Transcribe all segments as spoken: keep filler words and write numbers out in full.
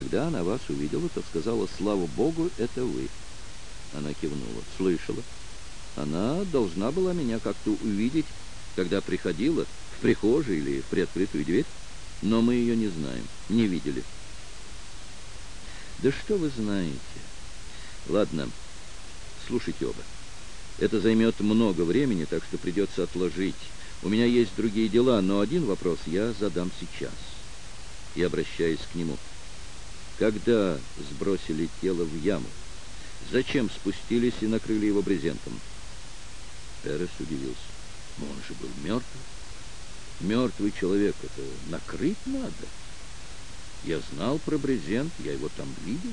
Когда она вас увидела, то сказала: «Слава Богу, это вы». Она кивнула. «Слышала. Она должна была меня как-то увидеть, когда приходила в прихожей или в приоткрытую дверь, но мы ее не знаем, не видели». «Да что вы знаете? Ладно, слушайте оба. Это займет много времени, так что придется отложить. У меня есть другие дела, но один вопрос я задам сейчас». И обращаясь к нему: «Когда сбросили тело в яму, зачем спустились и накрыли его брезентом?» Перес удивился. «Но он же был мертв. Мертвый человек — это накрыть надо. Я знал про брезент, я его там видел».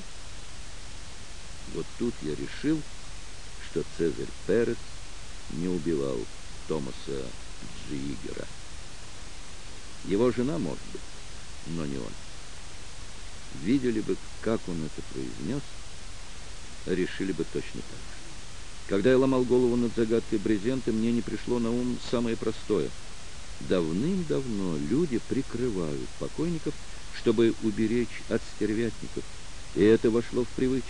Вот тут я решил, что Цезарь Перес не убивал Томаса Джиггера. Его жена, может быть, но не он. Видели бы, как он это произнес, решили бы точно так же. Когда я ломал голову над загадкой брезента, мне не пришло на ум самое простое. Давным-давно люди прикрывают покойников, чтобы уберечь от стервятников, и это вошло в привычку.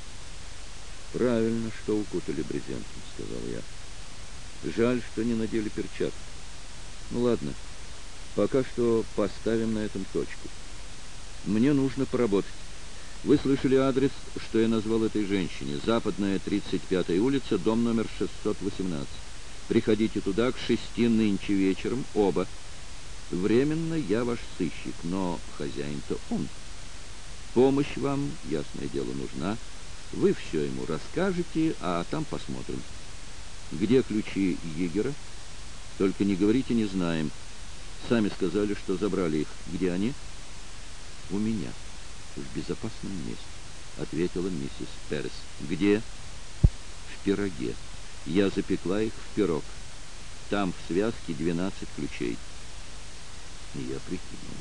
«Правильно, что укутали брезентом», — сказал я. «Жаль, что не надели перчатки. Ну ладно, пока что поставим на этом точку. Мне нужно поработать. Вы слышали адрес, что я назвал этой женщине? Западная, тридцать пятая улица, дом номер шестьсот восемнадцать. Приходите туда к шести нынче вечером, оба. Временно я ваш сыщик, но хозяин-то он. Помощь вам, ясное дело, нужна. Вы все ему расскажете, а там посмотрим. Где ключи Егера? Только не говорите, не знаем. Сами сказали, что забрали их. Где они?» «У меня, в безопасном месте», — ответила миссис Перес. «Где?» «В пироге. Я запекла их в пирог. Там в связке двенадцать ключей». И я прикинул.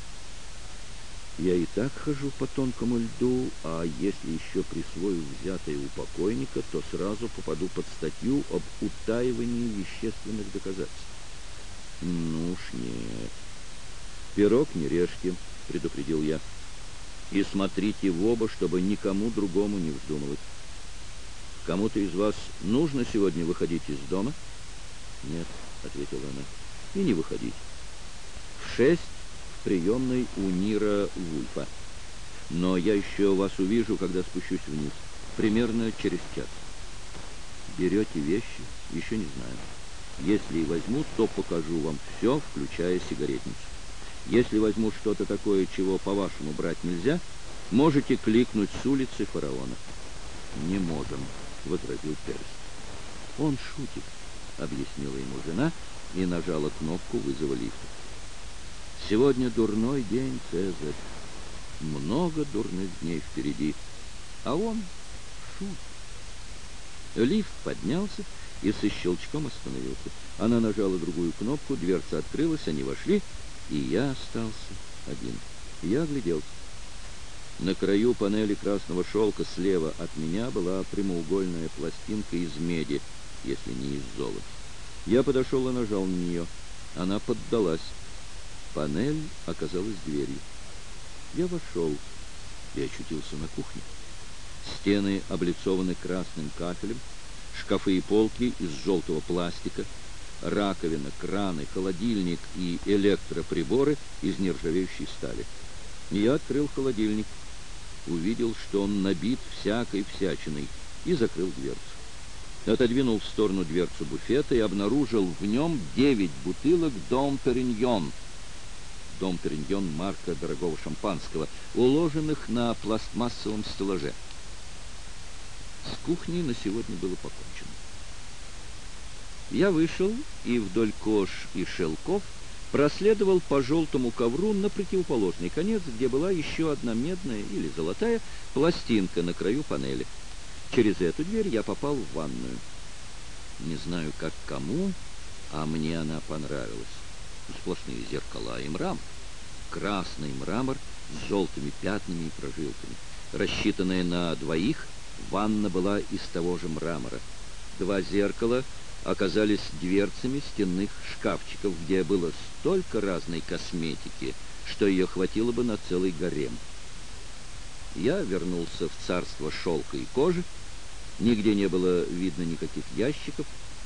Я и так хожу по тонкому льду, а если еще присвою взятое у покойника, то сразу попаду под статью об утаивании вещественных доказательств. Ну уж нет. «Пирог не режьте», — предупредил я. «И смотрите в оба, чтобы никому другому не вздумалось. Кому-то из вас нужно сегодня выходить из дома?» «Нет», — ответила она, — «и не выходить. В шесть в приемной у Нира Вульфа. Но я еще вас увижу, когда спущусь вниз. Примерно через час. Берете вещи? Еще не знаю. Если и возьму, то покажу вам все, включая сигаретницу. Если возьму что-то такое, чего, по-вашему, брать нельзя, можете кликнуть с улицы фараона». «Не можем», — возразил Перес. «Он шутит», — объяснила ему жена и нажала кнопку вызова лифта. «Сегодня дурной день, Цезарь. Много дурных дней впереди. А он шутит». Лифт поднялся и со щелчком остановился. Она нажала другую кнопку, дверца открылась, они вошли, и я остался один. Я огляделся. На краю панели красного шелка слева от меня была прямоугольная пластинка из меди, если не из золота. Я подошел и нажал на нее. Она поддалась. Панель оказалась дверью. Я вошел и очутился на кухне. Стены облицованы красным кафелем, шкафы и полки из желтого пластика, раковина, краны, холодильник и электроприборы из нержавеющей стали. Я открыл холодильник, увидел, что он набит всякой всячиной, и закрыл дверцу. Отодвинул в сторону дверцу буфета и обнаружил в нем девять бутылок «Дом Периньон». «Дом Периньон» — марка дорогого шампанского, уложенных на пластмассовом стеллаже. С кухней на сегодня было покончено. Я вышел и вдоль кож и шелков проследовал по желтому ковру на противоположный конец, где была еще одна медная или золотая пластинка на краю панели. Через эту дверь я попал в ванную. Не знаю, как кому, а мне она понравилась. Сплошные зеркала и мрамор. Красный мрамор с желтыми пятнами и прожилками. Рассчитанная на двоих, ванна была из того же мрамора. Два зеркала оказались дверцами стенных шкафчиков, где было столько разной косметики, что ее хватило бы на целый гарем. Я вернулся в царство шелка и кожи. Нигде не было видно никаких ящиков.